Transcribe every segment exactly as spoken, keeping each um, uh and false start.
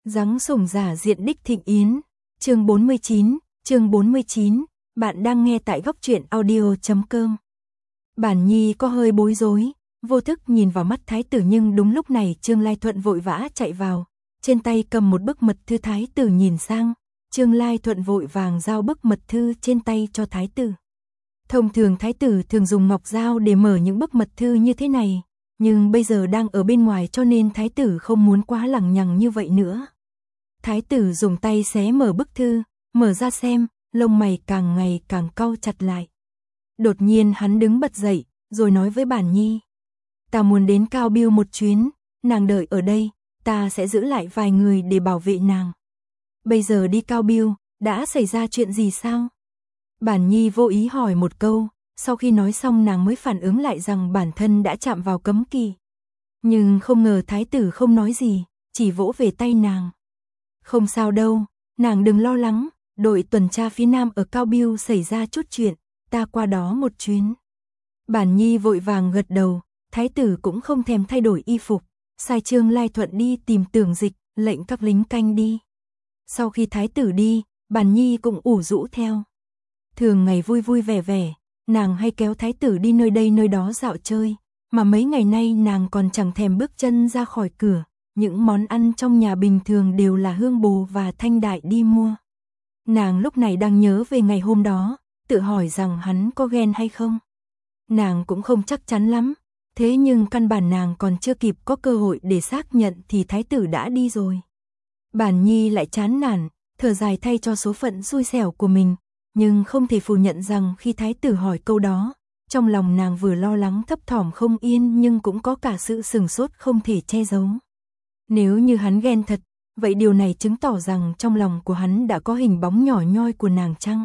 Giáng sủng giả diện đích thịnh yến, chương bốn mươi chín, chương bốn mươi chín, bạn đang nghe tại góc truyện audio chấm com. Bản Nhi có hơi bối rối, vô thức nhìn vào mắt thái tử nhưng đúng lúc này Trương Lai Thuận vội vã chạy vào, trên tay cầm một bức mật thư. Thái tử nhìn sang, Trương Lai Thuận vội vàng giao bức mật thư trên tay cho thái tử. Thông thường thái tử thường dùng ngọc dao để mở những bức mật thư như thế này, nhưng bây giờ đang ở bên ngoài cho nên thái tử không muốn quá lằng nhằng như vậy nữa. Thái tử dùng tay xé mở bức thư, mở ra xem, lông mày càng ngày càng cau chặt lại. Đột nhiên hắn đứng bật dậy, rồi nói với Bản Nhi. Ta muốn đến Cao Biêu một chuyến, nàng đợi ở đây, ta sẽ giữ lại vài người để bảo vệ nàng. Bây giờ đi Cao Biêu, đã xảy ra chuyện gì sao? Bản Nhi vô ý hỏi một câu, sau khi nói xong nàng mới phản ứng lại rằng bản thân đã chạm vào cấm kỵ. Nhưng không ngờ thái tử không nói gì, chỉ vỗ về tay nàng. Không sao đâu, nàng đừng lo lắng, đội tuần tra phía nam ở Cao Biêu xảy ra chút chuyện, ta qua đó một chuyến. Bản Nhi vội vàng gật đầu, thái tử cũng không thèm thay đổi y phục, sai Trương Lai Thuận đi tìm Tưởng Dịch, lệnh các lính canh đi. Sau khi thái tử đi, Bản Nhi cũng ủ rũ theo. Thường ngày vui vui vẻ vẻ, nàng hay kéo thái tử đi nơi đây nơi đó dạo chơi, mà mấy ngày nay nàng còn chẳng thèm bước chân ra khỏi cửa. Những món ăn trong nhà bình thường đều là Hương Bồ và Thanh Đại đi mua. Nàng lúc này đang nhớ về ngày hôm đó, tự hỏi rằng hắn có ghen hay không. Nàng cũng không chắc chắn lắm, thế nhưng căn bản nàng còn chưa kịp có cơ hội để xác nhận thì thái tử đã đi rồi. Bản Nhi lại chán nản, thở dài thay cho số phận xui xẻo của mình, nhưng không thể phủ nhận rằng khi thái tử hỏi câu đó, trong lòng nàng vừa lo lắng thấp thỏm không yên nhưng cũng có cả sự sửng sốt không thể che giấu. Nếu như hắn ghen thật, vậy điều này chứng tỏ rằng trong lòng của hắn đã có hình bóng nhỏ nhoi của nàng chăng?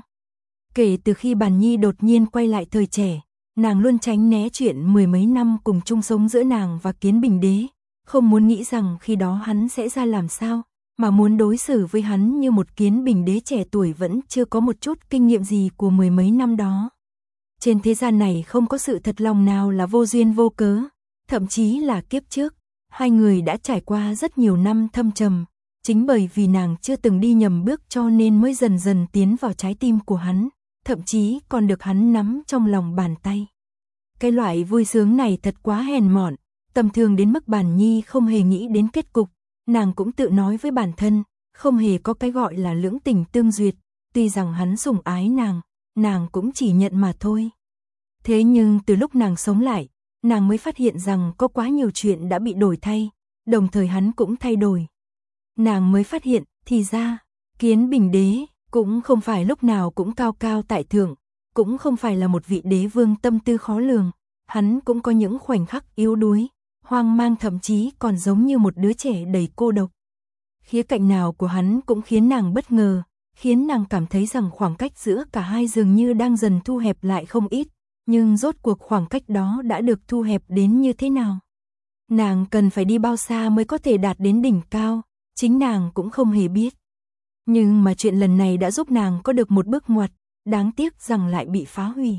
Kể từ khi Bản Nhi đột nhiên quay lại thời trẻ, nàng luôn tránh né chuyện mười mấy năm cùng chung sống giữa nàng và Kiến Bình Đế, không muốn nghĩ rằng khi đó hắn sẽ ra làm sao, mà muốn đối xử với hắn như một Kiến Bình Đế trẻ tuổi vẫn chưa có một chút kinh nghiệm gì của mười mấy năm đó. Trên thế gian này không có sự thật lòng nào là vô duyên vô cớ, thậm chí là kiếp trước. Hai người đã trải qua rất nhiều năm thâm trầm, chính bởi vì nàng chưa từng đi nhầm bước cho nên mới dần dần tiến vào trái tim của hắn, thậm chí còn được hắn nắm trong lòng bàn tay. Cái loại vui sướng này thật quá hèn mọn, tầm thường đến mức Bản Nhi không hề nghĩ đến kết cục, nàng cũng tự nói với bản thân, không hề có cái gọi là lưỡng tình tương duyệt, tuy rằng hắn sủng ái nàng, nàng cũng chỉ nhận mà thôi. Thế nhưng từ lúc nàng sống lại, nàng mới phát hiện rằng có quá nhiều chuyện đã bị đổi thay, đồng thời hắn cũng thay đổi. Nàng mới phát hiện, thì ra, Kiến Bình Đế cũng không phải lúc nào cũng cao cao tại thượng, cũng không phải là một vị đế vương tâm tư khó lường, hắn cũng có những khoảnh khắc yếu đuối, hoang mang thậm chí còn giống như một đứa trẻ đầy cô độc. Khía cạnh nào của hắn cũng khiến nàng bất ngờ, khiến nàng cảm thấy rằng khoảng cách giữa cả hai dường như đang dần thu hẹp lại không ít. Nhưng rốt cuộc khoảng cách đó đã được thu hẹp đến như thế nào? Nàng cần phải đi bao xa mới có thể đạt đến đỉnh cao, chính nàng cũng không hề biết. Nhưng mà chuyện lần này đã giúp nàng có được một bước ngoặt, đáng tiếc rằng lại bị phá hủy.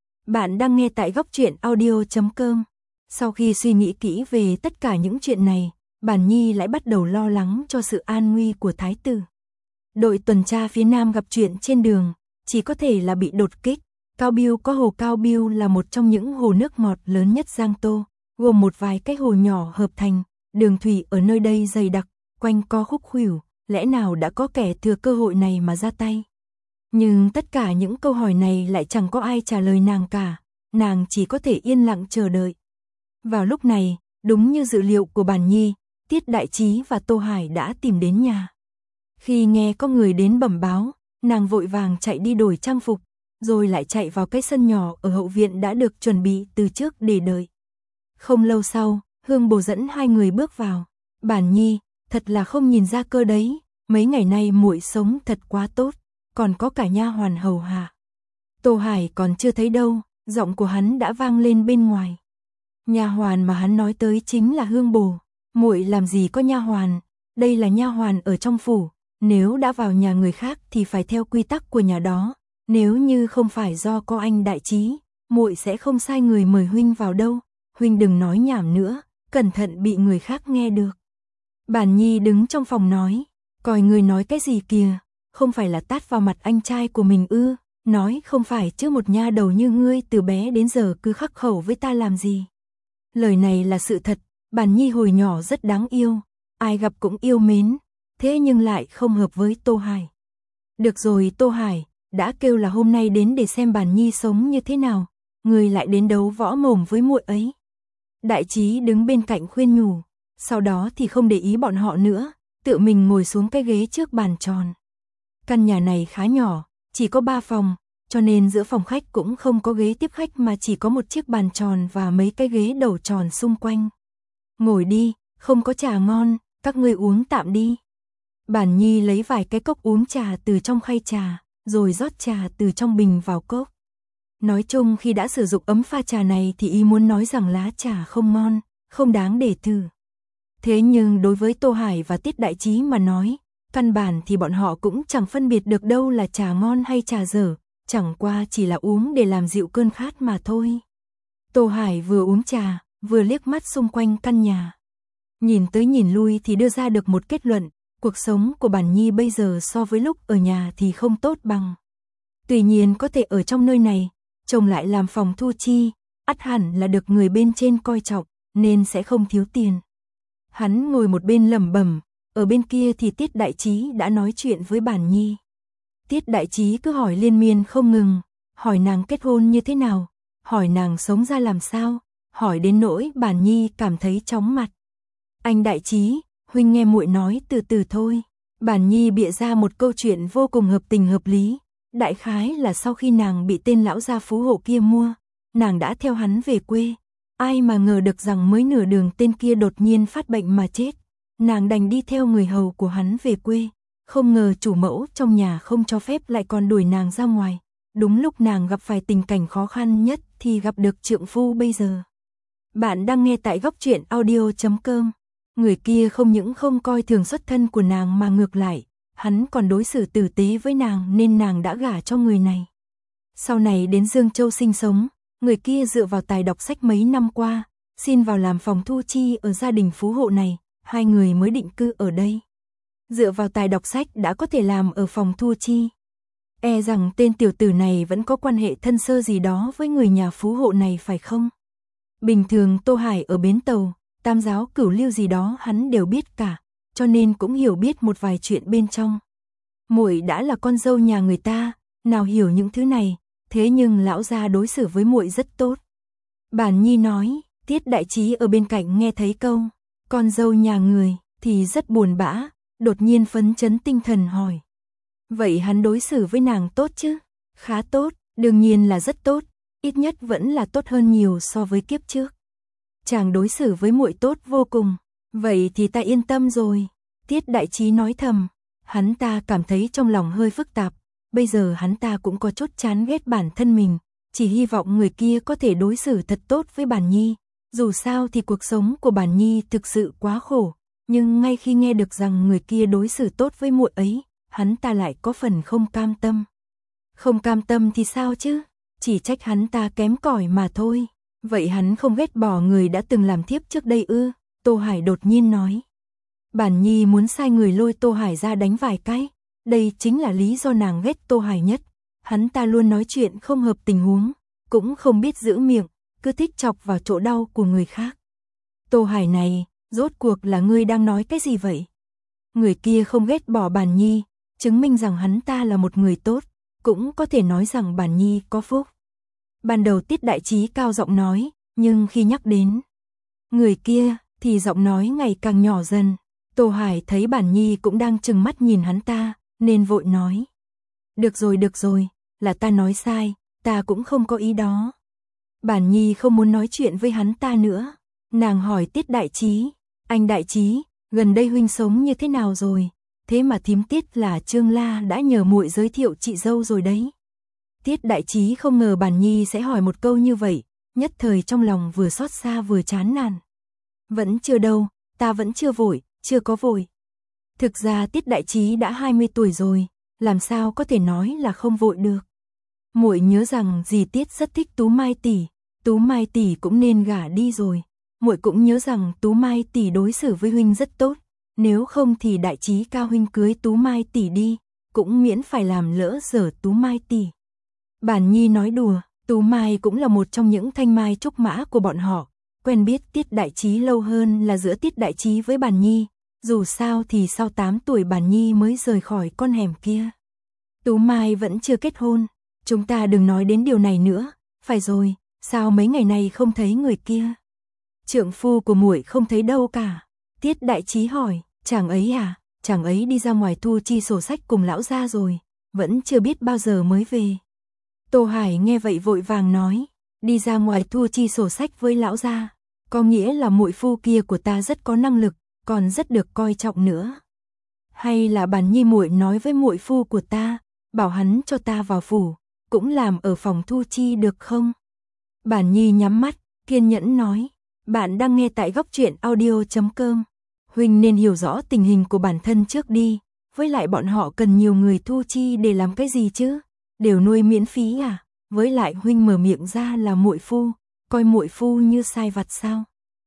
Bạn đang nghe tại góc truyện audio chấm com. Sau khi suy nghĩ kỹ về tất cả những chuyện này, Bản Nhi lại bắt đầu lo lắng cho sự an nguy của thái tử. Đội tuần tra phía nam gặp chuyện trên đường, chỉ có thể là bị đột kích. Cao Biêu có hồ Cao Biêu là một trong những hồ nước ngọt lớn nhất Giang Tô, gồm một vài cái hồ nhỏ hợp thành, đường thủy ở nơi đây dày đặc, quanh co khúc khuỷu, lẽ nào đã có kẻ thừa cơ hội này mà ra tay? Nhưng tất cả những câu hỏi này lại chẳng có ai trả lời nàng cả, nàng chỉ có thể yên lặng chờ đợi. Vào lúc này, đúng như dự liệu của Bản Nhi, Tiết Đại Trí và Tô Hải đã tìm đến nhà. Khi nghe có người đến bẩm báo, nàng vội vàng chạy đi đổi trang phục, rồi lại chạy vào cái sân nhỏ ở hậu viện đã được chuẩn bị từ trước để đợi. Không lâu sau, Hương Bồ dẫn hai người bước vào. Bản Nhi, thật là không nhìn ra cơ đấy, mấy ngày nay muội sống thật quá tốt, còn có cả nha hoàn hầu hạ. Tô Hải còn chưa thấy đâu, giọng của hắn đã vang lên bên ngoài. Nha hoàn mà hắn nói tới chính là Hương Bồ. Muội làm gì có nha hoàn, đây là nha hoàn ở trong phủ, nếu đã vào nhà người khác thì phải theo quy tắc của nhà đó. Nếu như không phải do có anh Đại Trí, muội sẽ không sai người mời huynh vào đâu, huynh đừng nói nhảm nữa, cẩn thận bị người khác nghe được. Bản Nhi đứng trong phòng nói, coi người nói cái gì kìa, không phải là tát vào mặt anh trai của mình ư, nói không phải chứ một nha đầu như ngươi từ bé đến giờ cứ khắc khẩu với ta làm gì. Lời này là sự thật, Bản Nhi hồi nhỏ rất đáng yêu, ai gặp cũng yêu mến, thế nhưng lại không hợp với Tô Hải. Được rồi Tô Hải, đã kêu là hôm nay đến để xem Bản Nhi sống như thế nào, người lại đến đấu võ mồm với muội ấy. Đại Trí đứng bên cạnh khuyên nhủ, sau đó thì không để ý bọn họ nữa, tự mình ngồi xuống cái ghế trước bàn tròn. Căn nhà này khá nhỏ, chỉ có ba phòng, cho nên giữa phòng khách cũng không có ghế tiếp khách mà chỉ có một chiếc bàn tròn và mấy cái ghế đầu tròn xung quanh. Ngồi đi, không có trà ngon, các ngươi uống tạm đi. Bản Nhi lấy vài cái cốc uống trà từ trong khay trà, rồi rót trà từ trong bình vào cốc. Nói chung khi đã sử dụng ấm pha trà này thì y muốn nói rằng lá trà không ngon, không đáng để thử. Thế nhưng đối với Tô Hải và Tiết Đại Trí mà nói, căn bản thì bọn họ cũng chẳng phân biệt được đâu là trà ngon hay trà dở, chẳng qua chỉ là uống để làm dịu cơn khát mà thôi. Tô Hải vừa uống trà, vừa liếc mắt xung quanh căn nhà. Nhìn tới nhìn lui thì đưa ra được một kết luận, cuộc sống của Bản Nhi bây giờ so với lúc ở nhà thì không tốt bằng. Tuy nhiên có thể ở trong nơi này, chồng lại làm phòng thu chi, ắt hẳn là được người bên trên coi trọng, nên sẽ không thiếu tiền. Hắn ngồi một bên lẩm bẩm, ở bên kia thì Tiết Đại Trí đã nói chuyện với Bản Nhi. Tiết Đại Trí cứ hỏi liên miên không ngừng, hỏi nàng kết hôn như thế nào, hỏi nàng sống ra làm sao, hỏi đến nỗi Bản Nhi cảm thấy chóng mặt. Anh Đại Trí, huynh nghe muội nói từ từ thôi. Bản Nhi bịa ra một câu chuyện vô cùng hợp tình hợp lý. Đại khái là sau khi nàng bị tên lão gia phú hộ kia mua, nàng đã theo hắn về quê. Ai mà ngờ được rằng mới nửa đường tên kia đột nhiên phát bệnh mà chết. Nàng đành đi theo người hầu của hắn về quê. Không ngờ chủ mẫu trong nhà không cho phép lại còn đuổi nàng ra ngoài. Đúng lúc nàng gặp phải tình cảnh khó khăn nhất thì gặp được trượng phu bây giờ. Bạn đang nghe tại góc truyện audio chấm com. Người kia không những không coi thường xuất thân của nàng mà ngược lại, hắn còn đối xử tử tế với nàng nên nàng đã gả cho người này. Sau này đến Dương Châu sinh sống, người kia dựa vào tài đọc sách mấy năm qua, xin vào làm phòng thu chi ở gia đình phú hộ này, hai người mới định cư ở đây. Dựa vào tài đọc sách đã có thể làm ở phòng thu chi. E rằng tên tiểu tử này vẫn có quan hệ thân sơ gì đó với người nhà phú hộ này phải không? Bình thường Tô Hải ở bến tàu, tam giáo cửu lưu gì đó hắn đều biết cả, cho nên cũng hiểu biết một vài chuyện bên trong. Muội đã là con dâu nhà người ta, nào hiểu những thứ này, thế nhưng lão gia đối xử với muội rất tốt. Bản Nhi nói, Tiết Đại Trí ở bên cạnh nghe thấy câu, con dâu nhà người, thì rất buồn bã, đột nhiên phấn chấn tinh thần hỏi. Vậy hắn đối xử với nàng tốt chứ? Khá tốt, đương nhiên là rất tốt, ít nhất vẫn là tốt hơn nhiều so với kiếp trước. Chàng đối xử với muội tốt vô cùng, vậy thì ta yên tâm rồi. Tiết Đại Trí nói thầm, hắn ta cảm thấy trong lòng hơi phức tạp, bây giờ hắn ta cũng có chút chán ghét bản thân mình, chỉ hy vọng người kia có thể đối xử thật tốt với Bản Nhi. Dù sao thì cuộc sống của Bản Nhi thực sự quá khổ, nhưng ngay khi nghe được rằng người kia đối xử tốt với muội ấy, hắn ta lại có phần không cam tâm. Không cam tâm thì sao chứ? Chỉ trách hắn ta kém cỏi mà thôi. Vậy hắn không ghét bỏ người đã từng làm thiếp trước đây ư? Tô Hải đột nhiên nói. Bản Nhi muốn sai người lôi Tô Hải ra đánh vài cái. Đây chính là lý do nàng ghét Tô Hải nhất. Hắn ta luôn nói chuyện không hợp tình huống, cũng không biết giữ miệng, cứ thích chọc vào chỗ đau của người khác. Tô Hải này, rốt cuộc là ngươi đang nói cái gì vậy? Người kia không ghét bỏ Bản Nhi, chứng minh rằng hắn ta là một người tốt, cũng có thể nói rằng Bản Nhi có phúc. Ban đầu Tiết Đại Trí cao giọng nói, nhưng khi nhắc đến người kia thì giọng nói ngày càng nhỏ dần. Tô Hải thấy Bản Nhi cũng đang trừng mắt nhìn hắn ta, nên vội nói. Được rồi được rồi, là ta nói sai, ta cũng không có ý đó. Bản Nhi không muốn nói chuyện với hắn ta nữa. Nàng hỏi Tiết Đại Trí, anh Đại Trí, gần đây huynh sống như thế nào rồi? Thế mà thím Tiết là Trương La đã nhờ muội giới thiệu chị dâu rồi đấy. Tiết Đại Trí không ngờ Bản Nhi sẽ hỏi một câu như vậy, nhất thời trong lòng vừa xót xa vừa chán nản. Vẫn chưa đâu, ta vẫn chưa vội, chưa có vội. Thực ra Tiết Đại Trí đã hai mươi tuổi rồi, làm sao có thể nói là không vội được. Muội nhớ rằng dì Tiết rất thích Tú Mai tỷ, Tú Mai tỷ cũng nên gả đi rồi. Muội cũng nhớ rằng Tú Mai tỷ đối xử với huynh rất tốt, nếu không thì đại trí ca huynh cưới Tú Mai tỷ đi, cũng miễn phải làm lỡ dở Tú Mai tỷ. Bản Nhi nói đùa, Tú Mai cũng là một trong những thanh mai trúc mã của bọn họ, quen biết Tiết Đại Trí lâu hơn là giữa Tiết Đại Trí với Bản Nhi, dù sao thì sau tám tuổi Bản Nhi mới rời khỏi con hẻm kia. Tú Mai vẫn chưa kết hôn, chúng ta đừng nói đến điều này nữa, phải rồi, sao mấy ngày này không thấy người kia? Trượng phu của muội không thấy đâu cả. Tiết Đại Trí hỏi, chàng ấy à, chàng ấy đi ra ngoài thu chi sổ sách cùng lão gia rồi, vẫn chưa biết bao giờ mới về. Tô Hải nghe vậy vội vàng nói, đi ra ngoài thu chi sổ sách với lão gia, có nghĩa là muội phu kia của ta rất có năng lực, còn rất được coi trọng nữa. Hay là Bản Nhi muội nói với muội phu của ta, bảo hắn cho ta vào phủ, cũng làm ở phòng thu chi được không? Bản Nhi nhắm mắt, kiên nhẫn nói, bạn đang nghe tại góc truyện audio chấm com. Huynh nên hiểu rõ tình hình của bản thân trước đi, với lại bọn họ cần nhiều người thu chi để làm cái gì chứ? Đều nuôi miễn phí à? Với lại huynh mở miệng ra là muội phu, coi muội phu như sai vặt sao?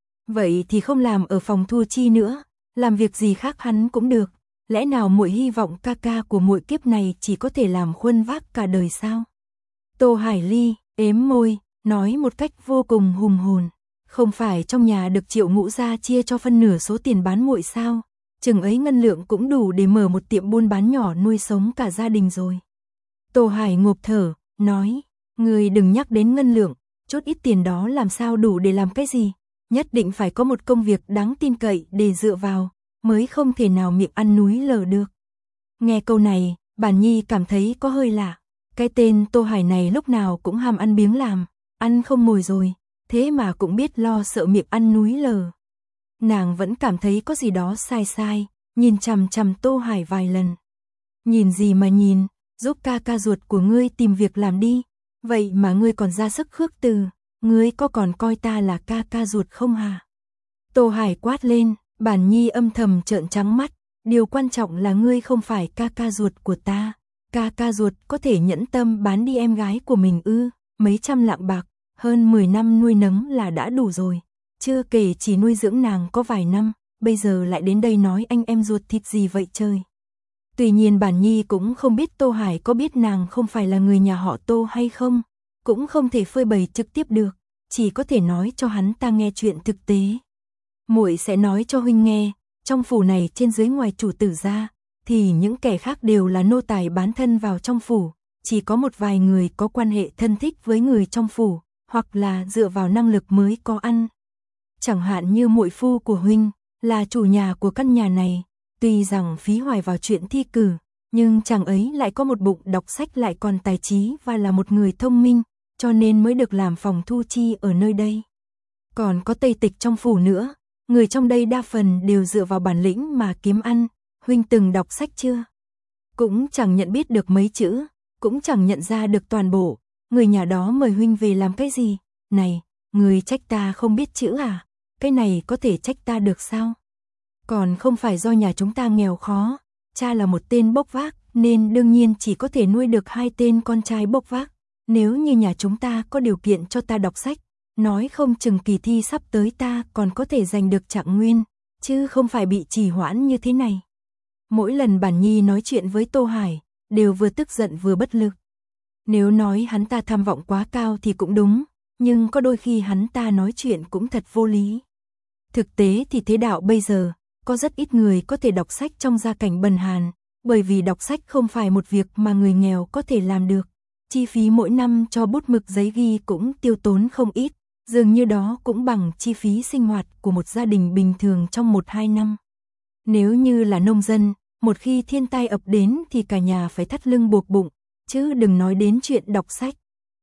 Vậy thì không làm ở phòng thu chi nữa, làm việc gì khác hắn cũng được. Lẽ nào muội hy vọng ca ca của muội kiếp này chỉ có thể làm khuân vác cả đời sao? Tô Hải Ly ếm môi, nói một cách vô cùng hùng hồn, không phải trong nhà được Triệu Ngũ gia chia cho phân nửa số tiền bán muội sao? Chừng ấy ngân lượng cũng đủ để mở một tiệm buôn bán nhỏ nuôi sống cả gia đình rồi. Tô Hải ngộp thở, nói, người đừng nhắc đến ngân lượng, chút ít tiền đó làm sao đủ để làm cái gì? Nhất định phải có một công việc đáng tin cậy để dựa vào, mới không thể nào miệng ăn núi lở được. Nghe câu này, Bản Nhi cảm thấy có hơi lạ. Cái tên Tô Hải này lúc nào cũng ham ăn biếng làm, ăn không mồi rồi, thế mà cũng biết lo sợ miệng ăn núi lở. Nàng vẫn cảm thấy có gì đó sai sai, nhìn chằm chằm Tô Hải vài lần. Nhìn gì mà nhìn, giúp ca ca ruột của ngươi tìm việc làm đi, vậy mà ngươi còn ra sức khước từ, ngươi có còn coi ta là ca ca ruột không hả? Tô Hải quát lên, Bản Nhi âm thầm trợn trắng mắt, điều quan trọng là ngươi không phải ca ca ruột của ta, ca ca ruột có thể nhẫn tâm bán đi em gái của mình ư? Mấy trăm lạng bạc, hơn mười năm nuôi nấng là đã đủ rồi, chưa kể chỉ nuôi dưỡng nàng có vài năm, bây giờ lại đến đây nói anh em ruột thịt gì vậy trời. Tuy nhiên Bản Nhi cũng không biết Tô Hải có biết nàng không phải là người nhà họ Tô hay không, cũng không thể phơi bày trực tiếp được, chỉ có thể nói cho hắn ta nghe chuyện thực tế. Muội sẽ nói cho huynh nghe, trong phủ này trên dưới ngoài chủ tử ra, thì những kẻ khác đều là nô tài bán thân vào trong phủ, chỉ có một vài người có quan hệ thân thích với người trong phủ, hoặc là dựa vào năng lực mới có ăn. Chẳng hạn như muội phu của huynh, là chủ nhà của căn nhà này, tuy rằng phí hoài vào chuyện thi cử, nhưng chàng ấy lại có một bụng đọc sách lại còn tài trí và là một người thông minh, cho nên mới được làm phòng thu chi ở nơi đây. Còn có Tây Tịch trong phủ nữa, người trong đây đa phần đều dựa vào bản lĩnh mà kiếm ăn, huynh từng đọc sách chưa? Cũng chẳng nhận biết được mấy chữ, cũng chẳng nhận ra được toàn bộ, người nhà đó mời huynh về làm cái gì? Này, người trách ta không biết chữ à? Cái này có thể trách ta được sao? Còn không phải do nhà chúng ta nghèo khó, cha là một tên bốc vác, nên đương nhiên chỉ có thể nuôi được hai tên con trai bốc vác. Nếu như nhà chúng ta có điều kiện cho ta đọc sách, nói không chừng kỳ thi sắp tới ta còn có thể giành được trạng nguyên, chứ không phải bị trì hoãn như thế này. Mỗi lần Bản Nhi nói chuyện với Tô Hải, đều vừa tức giận vừa bất lực. Nếu nói hắn ta tham vọng quá cao thì cũng đúng, nhưng có đôi khi hắn ta nói chuyện cũng thật vô lý. Thực tế thì thế đạo bây giờ, có rất ít người có thể đọc sách trong gia cảnh bần hàn, bởi vì đọc sách không phải một việc mà người nghèo có thể làm được. Chi phí mỗi năm cho bút mực giấy ghi cũng tiêu tốn không ít, dường như đó cũng bằng chi phí sinh hoạt của một gia đình bình thường trong một hai năm. Nếu như là nông dân, một khi thiên tai ập đến thì cả nhà phải thắt lưng buộc bụng, chứ đừng nói đến chuyện đọc sách.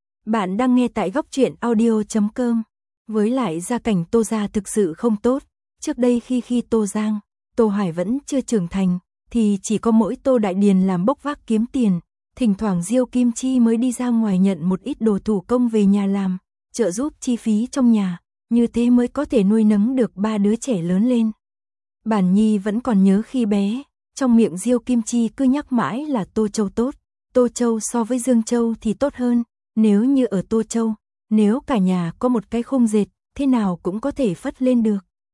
Bạn đang nghe tại góc truyện audio chấm com. Với lại gia cảnh Tô gia thực sự không tốt, trước đây khi khi Tô Giang, Tô Hải vẫn chưa trưởng thành, thì chỉ có mỗi Tô Đại Điền làm bốc vác kiếm tiền, thỉnh thoảng Diêu Kim Chi mới đi ra ngoài nhận một ít đồ thủ công về nhà làm, trợ giúp chi phí trong nhà, như thế mới có thể nuôi nấng được ba đứa trẻ lớn lên. Bản Nhi vẫn còn nhớ khi bé, trong miệng Diêu Kim Chi cứ nhắc mãi là Tô Châu tốt, Tô Châu so với Dương Châu thì tốt hơn, nếu như ở Tô Châu, nếu cả nhà có một cái khung dệt, thế nào cũng có thể phất lên được.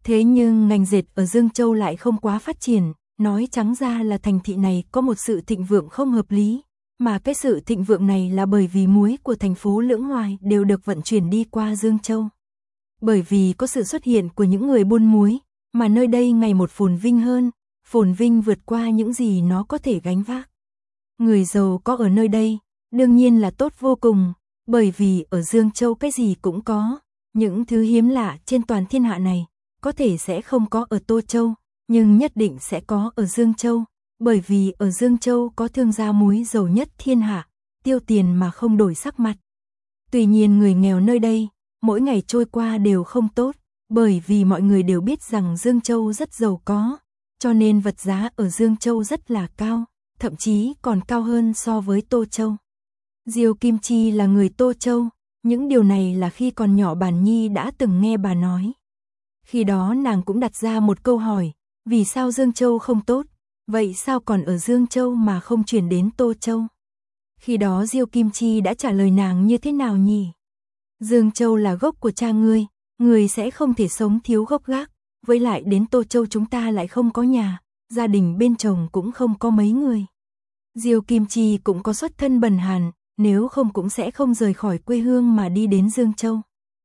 Thế nhưng ngành dệt ở Dương Châu lại không quá phát triển, nói trắng ra là thành thị này có một sự thịnh vượng không hợp lý, mà cái sự thịnh vượng này là bởi vì muối của thành phố Lưỡng Hoài đều được vận chuyển đi qua Dương Châu. Bởi vì có sự xuất hiện của những người buôn muối, mà nơi đây ngày một phồn vinh hơn, phồn vinh vượt qua những gì nó có thể gánh vác. Người giàu có ở nơi đây, đương nhiên là tốt vô cùng, bởi vì ở Dương Châu cái gì cũng có, những thứ hiếm lạ trên toàn thiên hạ này, có thể sẽ không có ở Tô Châu, nhưng nhất định sẽ có ở Dương Châu, bởi vì ở Dương Châu có thương gia muối giàu nhất thiên hạ, tiêu tiền mà không đổi sắc mặt. Tuy nhiên người nghèo nơi đây, mỗi ngày trôi qua đều không tốt, bởi vì mọi người đều biết rằng Dương Châu rất giàu có, cho nên vật giá ở Dương Châu rất là cao, thậm chí còn cao hơn so với Tô Châu. Diêu Kim Chi là người Tô Châu, những điều này là khi còn nhỏ Bản Nhi đã từng nghe bà nói. Khi đó nàng cũng đặt ra một câu hỏi, vì sao Dương Châu không tốt, vậy sao còn ở Dương Châu mà không chuyển đến Tô Châu? Khi đó Diêu Kim Chi đã trả lời nàng như thế nào nhỉ? Dương Châu là gốc của cha ngươi, người sẽ không thể sống thiếu gốc gác, với lại đến Tô Châu chúng ta lại không có nhà, gia đình bên chồng cũng không có mấy người. Diêu Kim Chi cũng có xuất thân bần hàn, nếu không cũng sẽ không rời khỏi quê hương mà đi đến Dương Châu.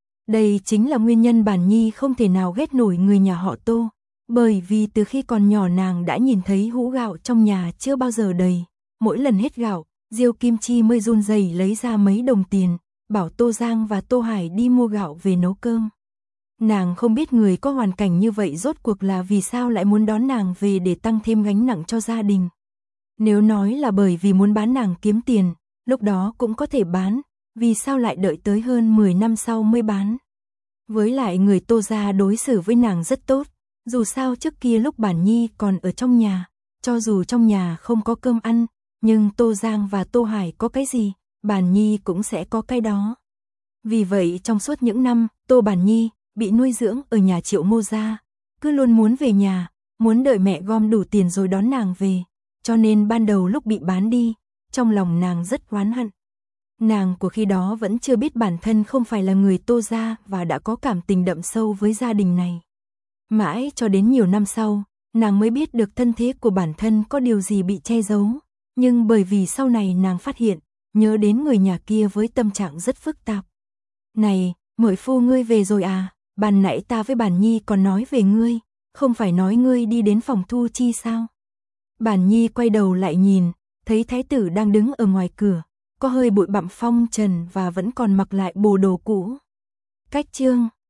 Đây chính là nguyên nhân Bản Nhi không thể nào ghét nổi người nhà họ Tô, bởi vì từ khi còn nhỏ nàng đã nhìn thấy hũ gạo trong nhà chưa bao giờ đầy, mỗi lần hết gạo, Diêu Kim Chi mới run rẩy lấy ra mấy đồng tiền, bảo Tô Giang và Tô Hải đi mua gạo về nấu cơm. Nàng không biết người có hoàn cảnh như vậy rốt cuộc là vì sao lại muốn đón nàng về để tăng thêm gánh nặng cho gia đình. Nếu nói là bởi vì muốn bán nàng kiếm tiền, lúc đó cũng có thể bán, vì sao lại đợi tới hơn mười năm sau mới bán. Với lại người Tô gia đối xử với nàng rất tốt, dù sao trước kia lúc Bản Nhi còn ở trong nhà, cho dù trong nhà không có cơm ăn, nhưng Tô Giang và Tô Hải có cái gì, Bản Nhi cũng sẽ có cái đó. Vì vậy trong suốt những năm, Tô Bản Nhi bị nuôi dưỡng ở nhà Triệu Mô gia, cứ luôn muốn về nhà, muốn đợi mẹ gom đủ tiền rồi đón nàng về, cho nên ban đầu lúc bị bán đi, trong lòng nàng rất oán hận. Nàng của khi đó vẫn chưa biết bản thân không phải là người Tô gia và đã có cảm tình đậm sâu với gia đình này. Mãi cho đến nhiều năm sau, nàng mới biết được thân thế của bản thân có điều gì bị che giấu, nhưng bởi vì sau này nàng phát hiện, nhớ đến người nhà kia với tâm trạng rất phức tạp. Này, muội phu ngươi về rồi à, ban nãy ta với Bản Nhi còn nói về ngươi, không phải nói ngươi đi đến phòng thu chi sao? Bản Nhi quay đầu lại nhìn, thấy thái tử đang đứng ở ngoài cửa, có hơi bụi bặm phong trần và vẫn còn mặc lại bộ đồ cũ. Cách chương